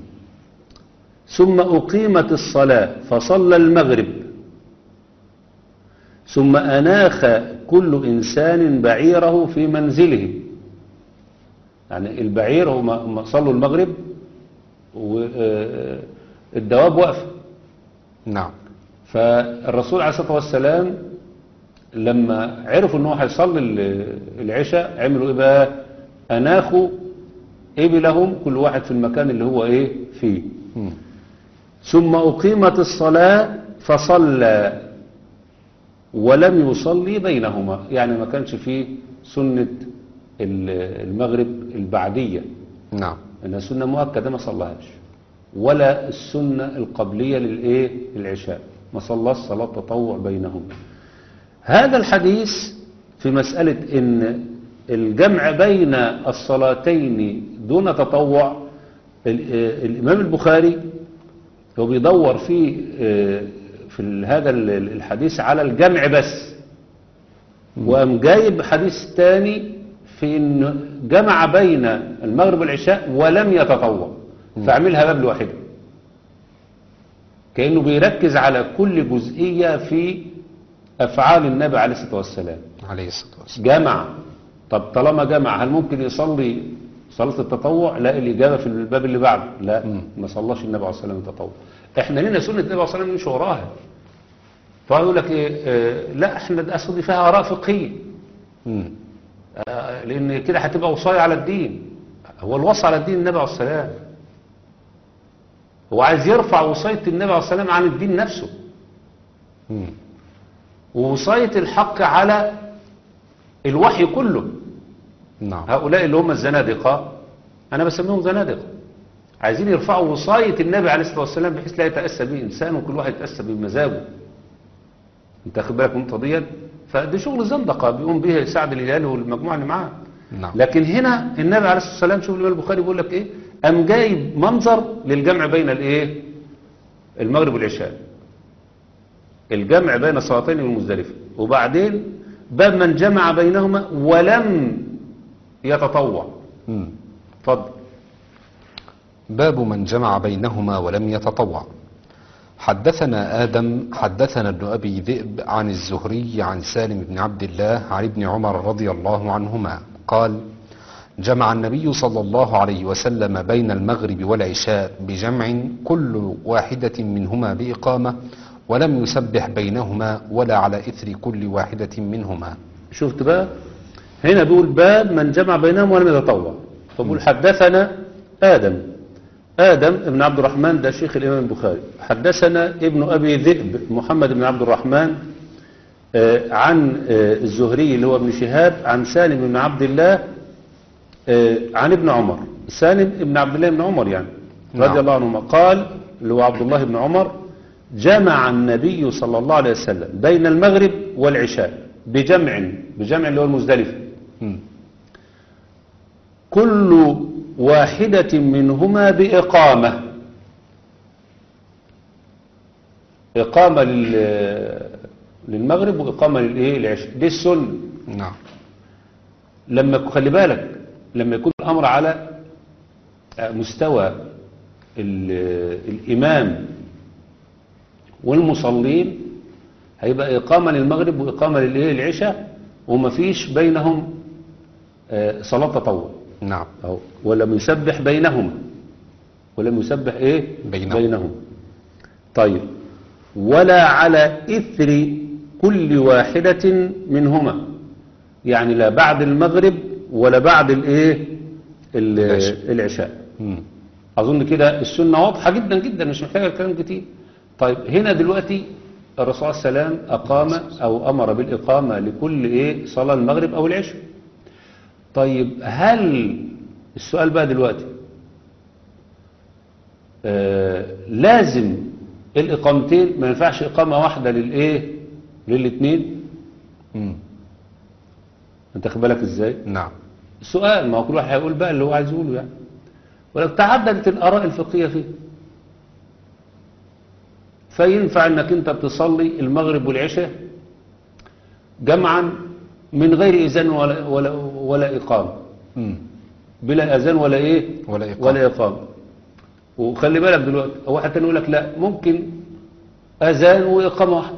ثم أقيمت الصلاة فصلى المغرب، ثم أناخ كل إنسان بعيره في منزله. يعني البعير هم صلوا المغرب والدواب واقفة. نعم. فالرسول عليه الصلاة والسلام لما عرفوا أنه هيصلي العشاء، عملوا إيه بقى؟ أناخوا إبلهم كل واحد في المكان اللي هو إيه فيه. مم. ثم أقيمت الصلاة فصلى ولم يصلي بينهما، يعني ما كانش فيه سنة المغرب البعدية، نعم. إنها سنة مؤكدة ما صلاهاش، ولا السنة القبلية للإيه العشاء ما صلاش صلاة تطوع بينهما. هذا الحديث في مسألة إن الجمع بين الصلاتين دون تطوع، الإمام البخاري هو بيدور في هذا الحديث على الجمع بس، وقام جايب حديث تاني في إنه جمع بين المغرب والعشاء ولم يتطوع، فعملها باب لوحده، كأنه بيركز على كل جزئية في أفعال النبي عليه الصلاة والسلام. عليه الصلاة والسلام. جمع، طب طالما جمع هل ممكن يصلي صلاة التطوع؟ لا، الإجابة في الباب اللي بعده لا، ما صلاش النبي عليه الصلاة والسلام التطوع. احنا لنا سنة النبي عليه الصلاة والسلام نمشي وراها. فيقول لك ايه لا احنا ده اصل دي فيها آراء فقهية، لأن كده هتبقى وصاية على الدين. هو الوصى على الدين النبي عليه الصلاة والسلام، هو عايز يرفع وصاية النبي عليه الصلاة والسلام عن الدين نفسه، ووصاية الحق على الوحي كله. نعم. هؤلاء اللي هم الزنادقة، أنا بسميهم زنادقة، عايزين يرفعوا وصاية النبي عليه الصلاة والسلام بحيث لا يتأسى به إنسان وكل واحد يتأسى بمزاجه. أنت أخذ بالك من قضية؟ فدي شغل زندقة بيقوم به سعد الهلالي والمجموعة اللي معاه. نعم. لكن هنا النبي عليه الصلاة والسلام، شوف الإمام البخاري بيقول لك إيه، قام جايب منظر للجمع بين الإيه المغرب والعشاء، الجمع بين الصلاتين والمزدلفة، وبعدين باب من جمع بينهما ولم يتطوع. اتفضل. باب من جمع بينهما ولم يتطوع. حدثنا آدم حدثنا ابن أبي ذئب عن الزهري عن سالم بن عبد الله عن ابن عمر رضي الله عنهما قال: جمع النبي صلى الله عليه وسلم بين المغرب والعشاء بجمع كل واحدة منهما بإقامة، ولم يسبح بينهما ولا على إثر كل واحدة منهما. شفت بقى هنا بيقول باب من جمع بينهم ولم يتطوع. فبقول حدثنا آدم ابن عبد الرحمن، ده شيخ الإمام البخاري. حدثنا ابن أبي ذئب محمد بن عبد الرحمن عن الزهري اللي هو ابن شهاب عن سالم بن عبد الله عن ابن عمر. سالم بن عبد الله بن عمر يعني رضي الله عنهما قال، اللي هو عبد الله بن عمر: جمع النبي صلى الله عليه وسلم بين المغرب والعشاء بجمع اللي هو المزدلفة، كل واحدة منهما بإقامة، إقامة للمغرب وإقامة للعشاء، دي السنة. نعم. لما خلي بالك لما يكون الأمر على مستوى الإمام والمصلين هيبقى إقامة للمغرب وإقامة للعشاء، ومفيش بينهم صلاة تطوع. نعم. ولم يسبح بينهما، ولم يسبح إيه بينهم. طيب، ولا على إثر كل واحدة منهما، يعني لا بعد المغرب ولا بعد الإيه العشاء. أظن كده السنة واضحة جدا جدا، مش محتاجة كلام كتير. طيب هنا دلوقتي الرسول صلى الله عليه وسلم أقام أو أمر بالإقامة لكل إيه صلاة المغرب أو العشاء. طيب هل السؤال بقى دلوقتي لازم الإقامتين؟ ما ينفعش إقامة واحدة للإيه للاثنين؟ أنت خد بالك إزاي؟ نعم. السؤال، ما هو كل واحد هيقول بقى اللي هو عايز يقوله يعني، ولو تعددت الآراء الفقهية فيه، فينفع انك انت بتصلي المغرب والعشاء جمعا من غير اذان ولا اقامه، بلا اذان ولا ايه ولا اقامه. وخلي بالك دلوقتي واحد تاني يقول لك لا، ممكن اذان واقامه واحده،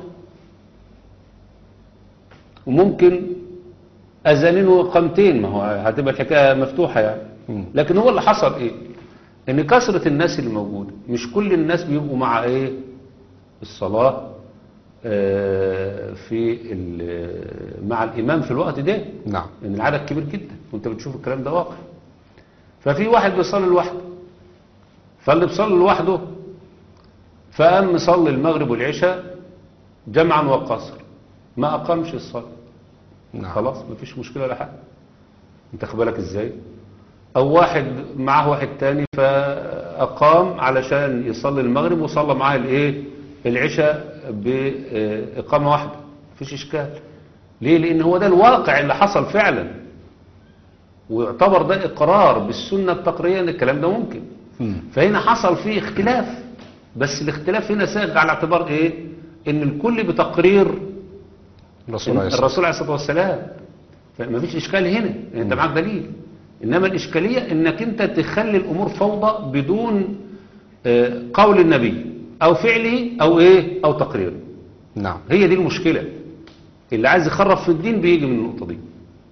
وممكن اذانين واقامتين، ما هو هتبقى الحكايه مفتوحه يعني. لكن هو اللي حصل ايه، ان كثره الناس اللي موجوده مش كل الناس بيبقوا مع ايه الصلاة مع الإمام في الوقت ده، نعم. لأن العدد كبير جدا وأنت بتشوف الكلام ده واقع. ففي واحد بيصلي لوحده، فاللي بيصلي لوحده فقام مصلي المغرب والعشاء جمعا وقصر، ما أقامش الصلاة. نعم. خلاص مفيش مشكلة ولا حاجة. انت خد بالك ازاي؟ او واحد معاه واحد تاني فاقام علشان يصلي المغرب وصلى معاه الايه العشاء باقامة واحدة، مفيش اشكال. ليه؟ لان هو ده الواقع اللي حصل فعلا، ويعتبر ده اقرار بالسنة التقريرية ان الكلام ده ممكن. فهنا حصل فيه اختلاف، بس الاختلاف هنا سائغ على اعتبار ايه؟ ان الكل بتقرير الرسول عليه الصلاة والسلام، فما فيش إشكال هنا، أنت معك دليل. إنما الإشكالية إنك أنت تخلي الأمور فوضى بدون قول النبي أو فعله أو إيه أو تقريره. نعم. هي دي المشكلة. اللي عايز يخرب في الدين بيجي من النقطة دي.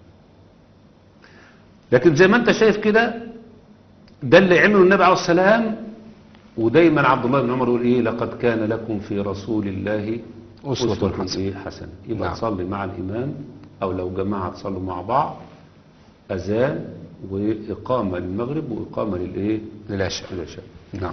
لكن زي ما أنت شايف كده، ده اللي عمله النبي عليه السلام. ودايما عبد الله بن عمر يقول إيه؟ لقد كان لكم في رسول الله أسوة حسنة. يبقى نعم. تصلي مع الإمام، أو لو جماعة تصلوا مع بعض، أذان وإقامة للمغرب وإقامة للعشاء. نعم.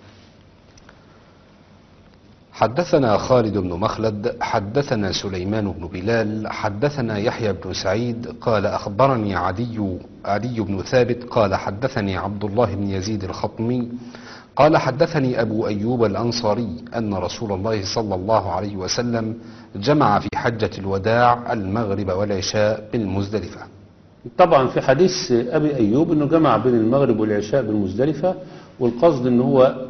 حدثنا خالد بن مخلد حدثنا سليمان بن بلال حدثنا يحيى بن سعيد قال أخبرني عدي بن ثابت قال حدثني عبد الله بن يزيد الخطمي قال حدثني أبو أيوب الأنصاري أن رسول الله صلى الله عليه وسلم جمع في حجة الوداع المغرب والعشاء بالمزدلفة. طبعا في حديث أبي أيوب أنه جمع بين المغرب والعشاء بالمزدلفة، والقصد أنه هو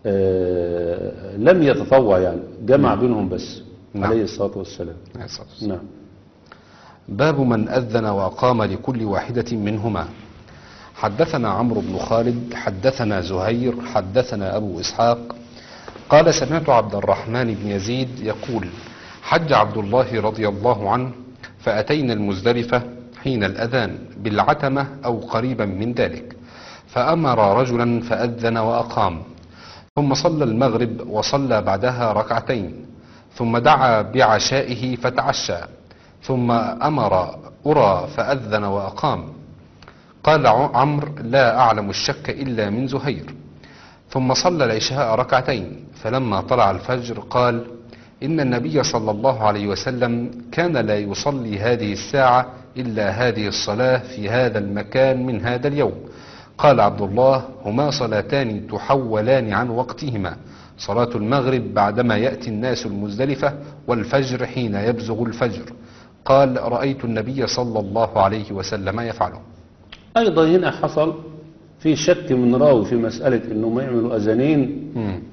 لم يتطوع، يعني جمع بينهم بس. نعم. عليه الصلاة والسلام. نعم. باب من أذن وأقام لكل واحدة منهما. حدثنا عمرو بن خالد حدثنا زهير حدثنا أبو إسحاق قال سمعت عبد الرحمن بن يزيد يقول حج عبد الله رضي الله عنه فأتينا المزدلفة حين الأذان بالعتمة أو قريبا من ذلك، فأمر رجلا فأذن وأقام، ثم صلى المغرب وصلى بعدها ركعتين، ثم دعا بعشائه فتعشى، ثم أمر أرى فأذن وأقام. قال عمرو لا أعلم الشك إلا من زهير. ثم صلى العشاء ركعتين، فلما طلع الفجر قال إن النبي صلى الله عليه وسلم كان لا يصلي هذه الساعة إلا هذه الصلاة في هذا المكان من هذا اليوم. قال عبد الله هما صلاتان تحولان عن وقتهما، صلاة المغرب بعدما يأتي الناس المزدلفة، والفجر حين يبزغ الفجر. قال رأيت النبي صلى الله عليه وسلم يفعله. أيضا هنا حصل في شك من راوي في مسألة أنهم يعملوا أذانين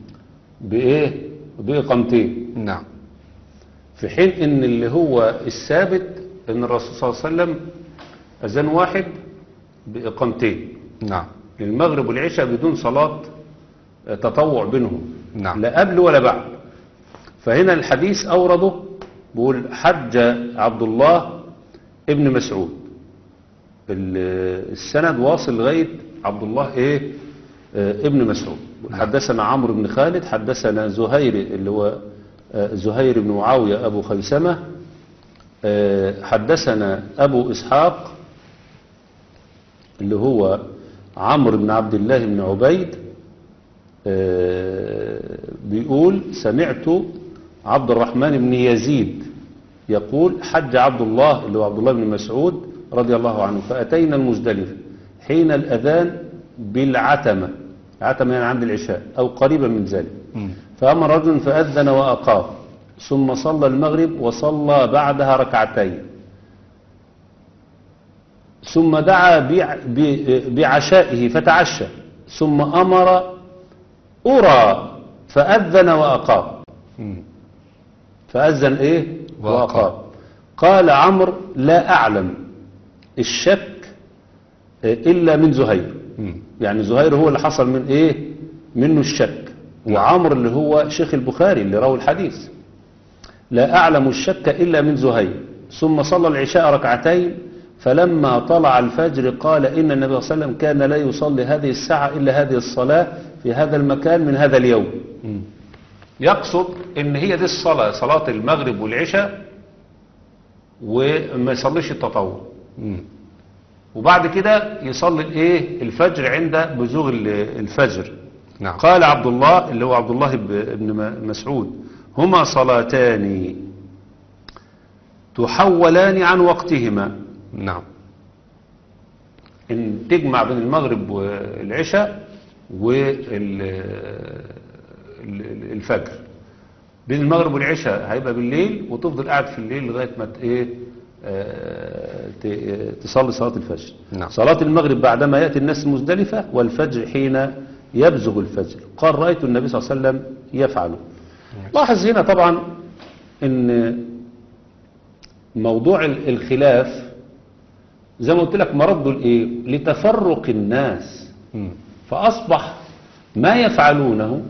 بإقامتين. نعم. في حين أن اللي هو الثابت أن الرسول صلى الله عليه وسلم أذان واحد بإقامتين. نعم. المغرب والعشاء بدون صلاة تطوع بينهم. نعم. لا قبل ولا بعد. فهنا الحديث أورده بيقول حج عبد الله ابن مسعود، السند واصل لغاية عبد الله ابن مسعود. حدثنا عمرو بن خالد حدثنا زهير اللي هو زهير بن معاوية أبو خيسمة، حدثنا أبو إسحاق اللي هو عمرو بن عبد الله بن عبيد، بيقول سمعت عبد الرحمن بن يزيد يقول حج عبد الله اللي هو عبد الله بن مسعود رضي الله عنه فأتينا المزدلفة حين الأذان بالعتمة، عتمة يعني عند العشاء أو قريبا من ذلك، فأمر رجل فأذن وأقام، ثم صلى المغرب وصلى بعدها ركعتين، ثم دعا بعشائه فتعشى، ثم أمر أرى فأذن وأقام. فأذن وأقام. قال عمرو لا أعلم الشك إلا من زهير. يعني زهير هو اللي حصل من منه الشك، وعمرو اللي هو شيخ البخاري اللي روى الحديث. لا أعلم الشك إلا من زهير. ثم صلى العشاء ركعتين، فلما طلع الفجر قال إن النبي صلى الله عليه وسلم كان لا يصلي هذه الساعة إلا هذه الصلاة في هذا المكان من هذا اليوم. يقصد ان هي دي الصلاة، صلاة المغرب والعشاء، وما يصليش التطوع. وبعد كده يصلي الايه الفجر عند بزوغ الفجر. نعم. قال عبد الله اللي هو عبد الله بن مسعود: هما صلاتان تحولان عن وقتهما. نعم. ان تجمع بين المغرب والعشاء والفجر. بين المغرب والعشاء هيبقى بالليل، وتفضل قاعد في الليل لغاية ما تصلي صلاة الفجر. نعم. صلاة المغرب بعدما يأتي الناس مزدلفة، والفجر حين يبزغ الفجر. قال: رأيت النبي صلى الله عليه وسلم يفعله. لاحظ هنا طبعا ان موضوع الخلاف زي ما قلت لك مرده لايه؟ لتفرق الناس. فأصبح ما يفعلونه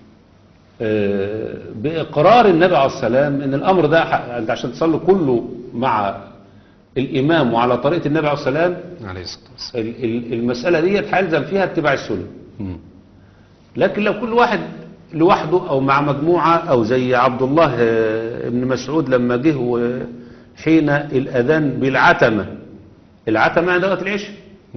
بإقرار النبي عليه السلام ان الأمر ده انت عشان تصلي كله مع الإمام وعلى طريقة النبي عليه السلام عليه الصلاة والسلام. المسألة دي هيلزم فيها اتباع السنة. لكن لو كل واحد لوحده أو مع مجموعة، أو زي عبد الله بن مسعود لما جه حين الأذان بالعتمة، العتمة عند وقت العشاء.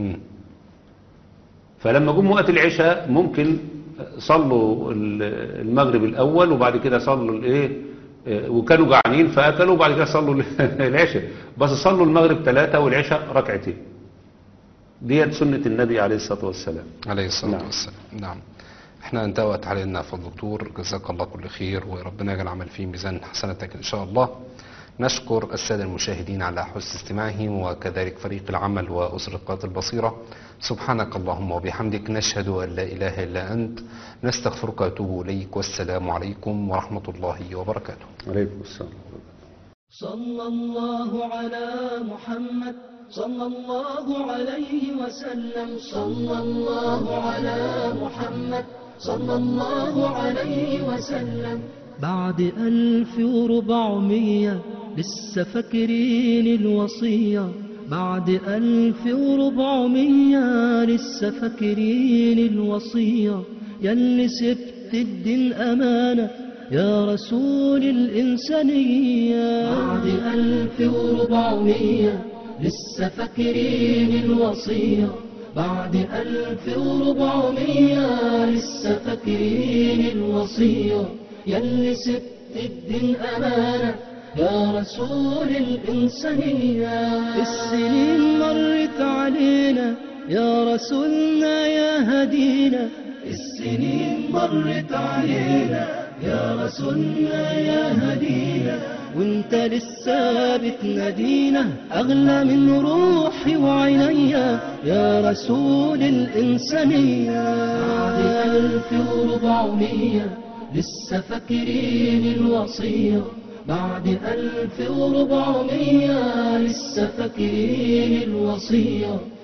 فلما جم وقت العشاء ممكن صلوا المغرب الأول، وبعد كده صلوا الايه، وكانوا جعانين فأكلوا، وبعد كده صلوا العشاء. بس صلوا المغرب 3 والعشاء 2 ركعتين. ديت سنة النبي عليه الصلاة والسلام. عليه الصلاة نعم. والسلام. نعم. احنا انتهت علينا فضل الدكتور، جزاك الله كل خير، وربنا يجعل العمل في ميزان حسناتك ان شاء الله. نشكر السادة المشاهدين على حسن استماعهم، وكذلك فريق العمل وأسرة قناة البصيرة. سبحانك اللهم وبحمدك، نشهد أن لا إله إلا أنت، نستغفرك ونتوب إليك، والسلام عليكم ورحمة الله وبركاته. عليكم السلام. صلى الله على محمد صلى الله عليه وسلم. صلى الله على محمد صلى الله عليه وسلم. بعد 1400 لسه فاكرين الوصية. بعد 1400 لسه فاكرين الوصية. ياللي سبت الدين أمانة يا رسول الإنسانية. بعد 1400 لسه فاكرين الوصية. بعد 1400 لسه فاكرين الوصية. ياللي سبت الدين أمانة يا رسول الإنسانية. السنين مرت علينا يا رسولنا يا هدينا. السنين مرت علينا يا رسولنا يا هدينا. وانت لسه بتنادينا أغلى من روحي وعينيا يا رسول الإنسانية. بعد 1400 لسه فاكرين الوصية. بعد 1400 لسه فاكرين الوصية.